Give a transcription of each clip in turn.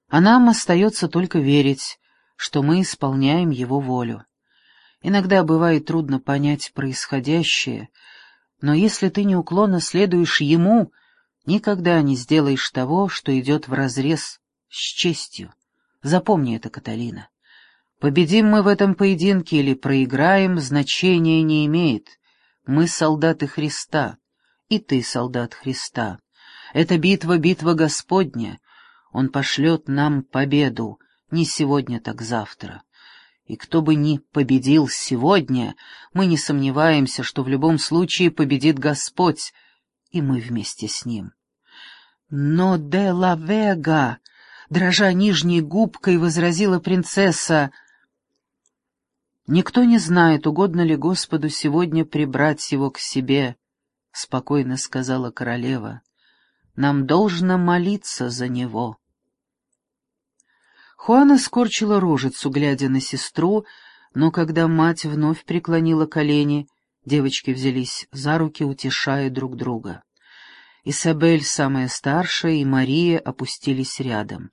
А нам остается только верить, что мы исполняем его волю. Иногда бывает трудно понять происходящее, но если ты неуклонно следуешь ему, никогда не сделаешь того, что идет вразрез с честью. Запомни это, Каталина. Победим мы в этом поединке или проиграем, значения не имеет. Мы солдаты Христа, и ты солдат Христа. Эта битва — битва Господня. Он пошлет нам победу, не сегодня, так завтра. И кто бы ни победил сегодня, мы не сомневаемся, что в любом случае победит Господь, и мы вместе с Ним. «Но де ла Вега!» — дрожа нижней губкой, возразила принцесса. «Никто не знает, угодно ли Господу сегодня прибрать его к себе», — спокойно сказала королева. «Нам должно молиться за него». Хуана скорчила рожицу, глядя на сестру, но когда мать вновь преклонила колени, девочки взялись за руки, утешая друг друга. Исабель, самая старшая, и Мария опустились рядом.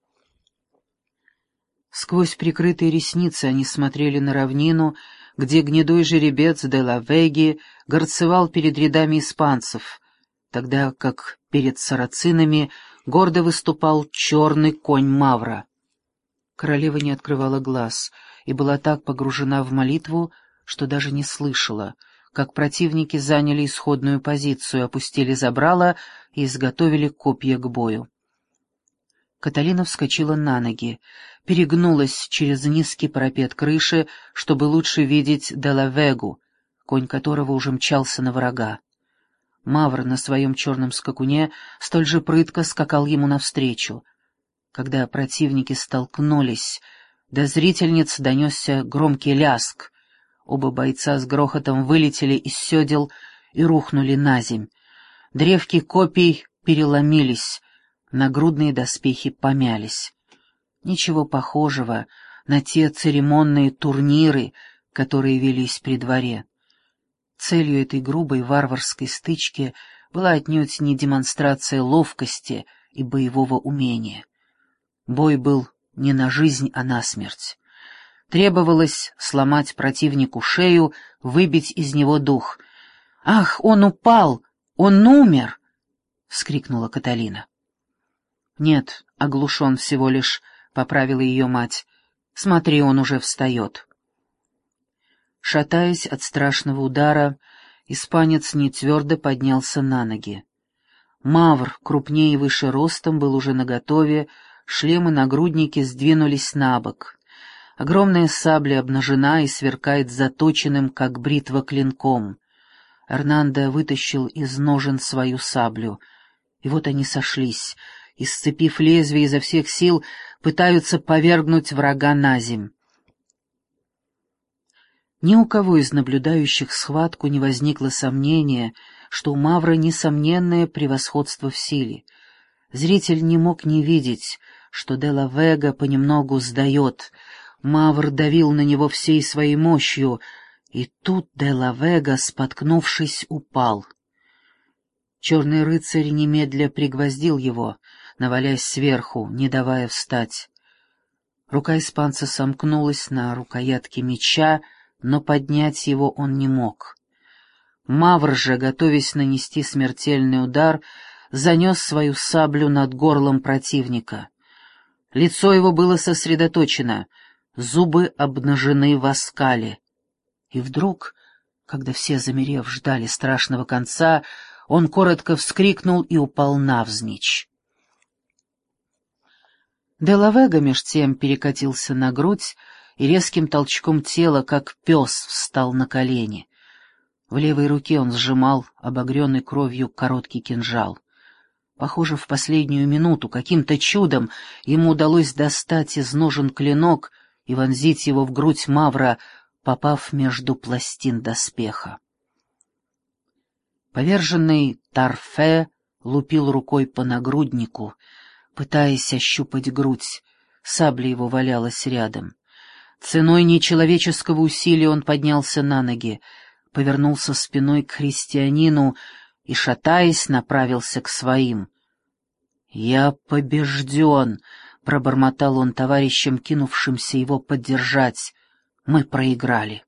Сквозь прикрытые ресницы они смотрели на равнину, где гнедой жеребец де ла Веги горцевал перед рядами испанцев, тогда как перед сарацинами гордо выступал черный конь Мавра. Королева не открывала глаз и была так погружена в молитву, что даже не слышала, как противники заняли исходную позицию, опустили забрала и изготовили копья к бою. Каталина вскочила на ноги, перегнулась через низкий парапет крыши, чтобы лучше видеть де ла Вегу, конь которого уже мчался на врага. Мавр на своем черном скакуне столь же прытко скакал ему навстречу. Когда противники столкнулись, до зрительниц донесся громкий ляск. Оба бойца с грохотом вылетели из седел и рухнули наземь. Древки копий переломились, нагрудные доспехи помялись. Ничего похожего на те церемонные турниры, которые велись при дворе. Целью этой грубой варварской стычки была отнюдь не демонстрация ловкости и боевого умения. Бой был не на жизнь, а на смерть. Требовалось сломать противнику шею, выбить из него дух. «Ах, он упал! Он умер!» — вскрикнула Каталина. «Нет, оглушен всего лишь», — поправила ее мать. «Смотри, он уже встает». Шатаясь от страшного удара, испанец нетвердо поднялся на ноги. Мавр, крупнее и выше ростом, был уже наготове, шлемы нагрудники сдвинулись набок. Огромная сабля обнажена и сверкает заточенным, как бритва, клинком. Эрнандо вытащил из ножен свою саблю. И вот они сошлись, и, сцепив лезвие изо всех сил, пытаются повергнуть врага наземь. Ни у кого из наблюдающих схватку не возникло сомнения, что у Мавра несомненное превосходство в силе. Зритель не мог не видеть, что де ла Вега понемногу сдает. Мавр давил на него всей своей мощью, и тут де ла Вега, споткнувшись, упал. Черный рыцарь немедля пригвоздил его, навалясь сверху, не давая встать. Рука испанца сомкнулась на рукоятке меча, но поднять его он не мог. Мавр же, готовясь нанести смертельный удар, занес свою саблю над горлом противника. Лицо его было сосредоточено, зубы обнажены в оскале. И вдруг, когда все, замерев, ждали страшного конца, он коротко вскрикнул и упал навзничь. Де ла Вега меж тем перекатился на грудь и резким толчком тела, как пес, встал на колени. В левой руке он сжимал обогренный кровью короткий кинжал. Похоже, в последнюю минуту каким-то чудом ему удалось достать из ножен клинок и вонзить его в грудь Мавра, попав между пластин доспеха. Поверженный Тарфе лупил рукой по нагруднику, пытаясь ощупать грудь. Сабля его валялась рядом. Ценой нечеловеческого усилия он поднялся на ноги, повернулся спиной к христианину и, шатаясь, направился к своим. «Я побежден!» — — пробормотал он товарищам, кинувшимся его поддержать. «Мы проиграли».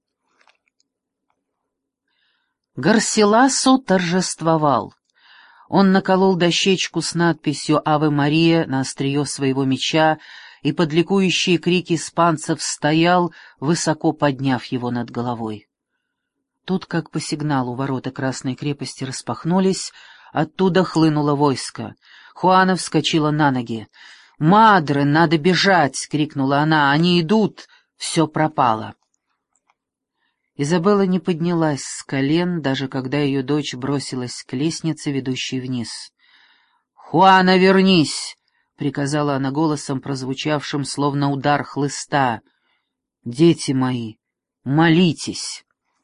Гарсиласо торжествовал. Он наколол дощечку с надписью «Аве Мария» на острие своего меча и под ликующие крики испанцев стоял, высоко подняв его над головой. Тут, как по сигналу, ворота Красной крепости распахнулись, оттуда хлынуло войско. Хуана вскочила на ноги. «Мадре, надо бежать!» — крикнула она. «Они идут! Все пропало!» Изабелла не поднялась с колен, даже когда ее дочь бросилась к лестнице, ведущей вниз. «Хуана, вернись!» — приказала она голосом, прозвучавшим словно удар хлыста. «Дети мои, молитесь!»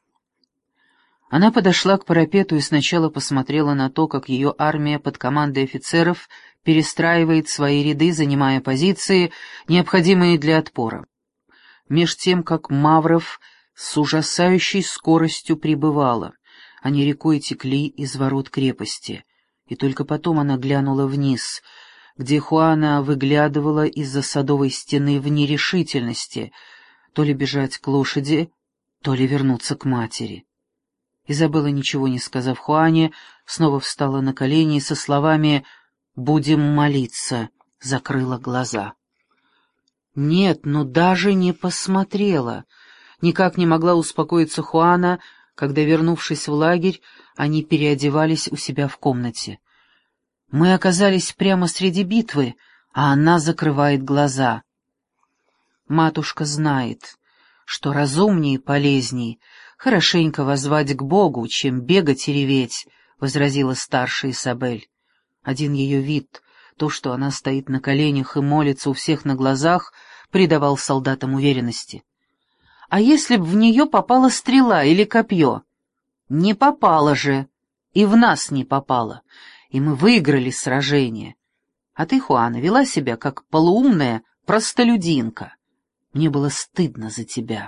Она подошла к парапету и сначала посмотрела на то, как ее армия под командой офицеров перестраивает свои ряды, занимая позиции, необходимые для отпора. Меж тем, как Мавров с ужасающей скоростью прибывала, они рекой текли из ворот крепости, и только потом она глянула вниз, где Хуана выглядывала из-за садовой стены в нерешительности, то ли бежать к лошади, то ли вернуться к матери. Изабелла, ничего не сказав Хуане, снова встала на колени и со словами «Будем молиться» закрыла глаза. Нет, ну даже не посмотрела. Никак не могла успокоиться Хуана, когда, вернувшись в лагерь, они переодевались у себя в комнате. Мы оказались прямо среди битвы, а она закрывает глаза. Матушка знает, что разумнее и полезней хорошенько воззвать к Богу, чем бегать и реветь, — возразила старшая Исабель. Один ее вид, то, что она стоит на коленях и молится у всех на глазах, придавал солдатам уверенности. А если б в нее попала стрела или копье? Не попала же, и в нас не попала, и мы выиграли сражение. А ты, Хуана, вела себя как полуумная простолюдинка. Мне было стыдно за тебя.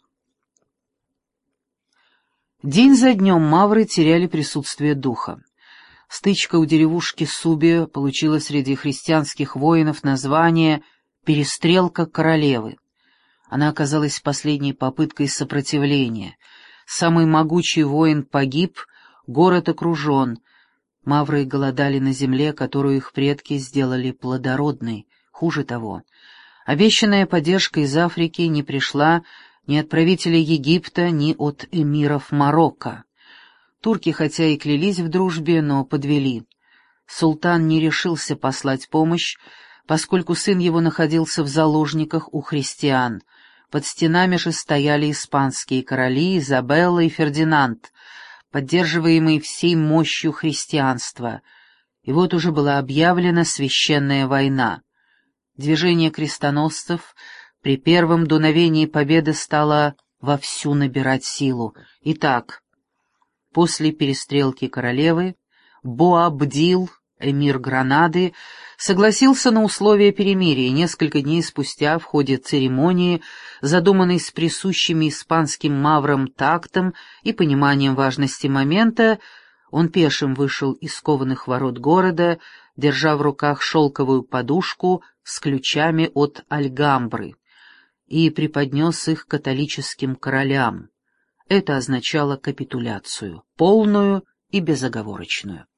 День за днем мавры теряли присутствие духа. Стычка у деревушки Суби получила среди христианских воинов название «Перестрелка королевы». Она оказалась последней попыткой сопротивления. Самый могучий воин погиб, город окружен. Мавры голодали на земле, которую их предки сделали плодородной. Хуже того, обещанная поддержка из Африки не пришла ни от правителей Египта, ни от эмиров Марокко. Турки хотя и клялись в дружбе, но подвели. Султан не решился послать помощь, поскольку сын его находился в заложниках у христиан. Под стенами же стояли испанские короли Изабелла и Фердинанд, поддерживаемые всей мощью христианства. И вот уже была объявлена священная война. Движение крестоносцев при первом дуновении победы стало вовсю набирать силу. Итак, после перестрелки королевы Боабдил, эмир Гранады, согласился на условия перемирия, и несколько дней спустя в ходе церемонии, задуманной с присущими испанским маврам тактом и пониманием важности момента, он пешим вышел из кованых ворот города, держа в руках шелковую подушку с ключами от Альгамбры, и преподнес их католическим королям. Это означало капитуляцию, полную и безоговорочную.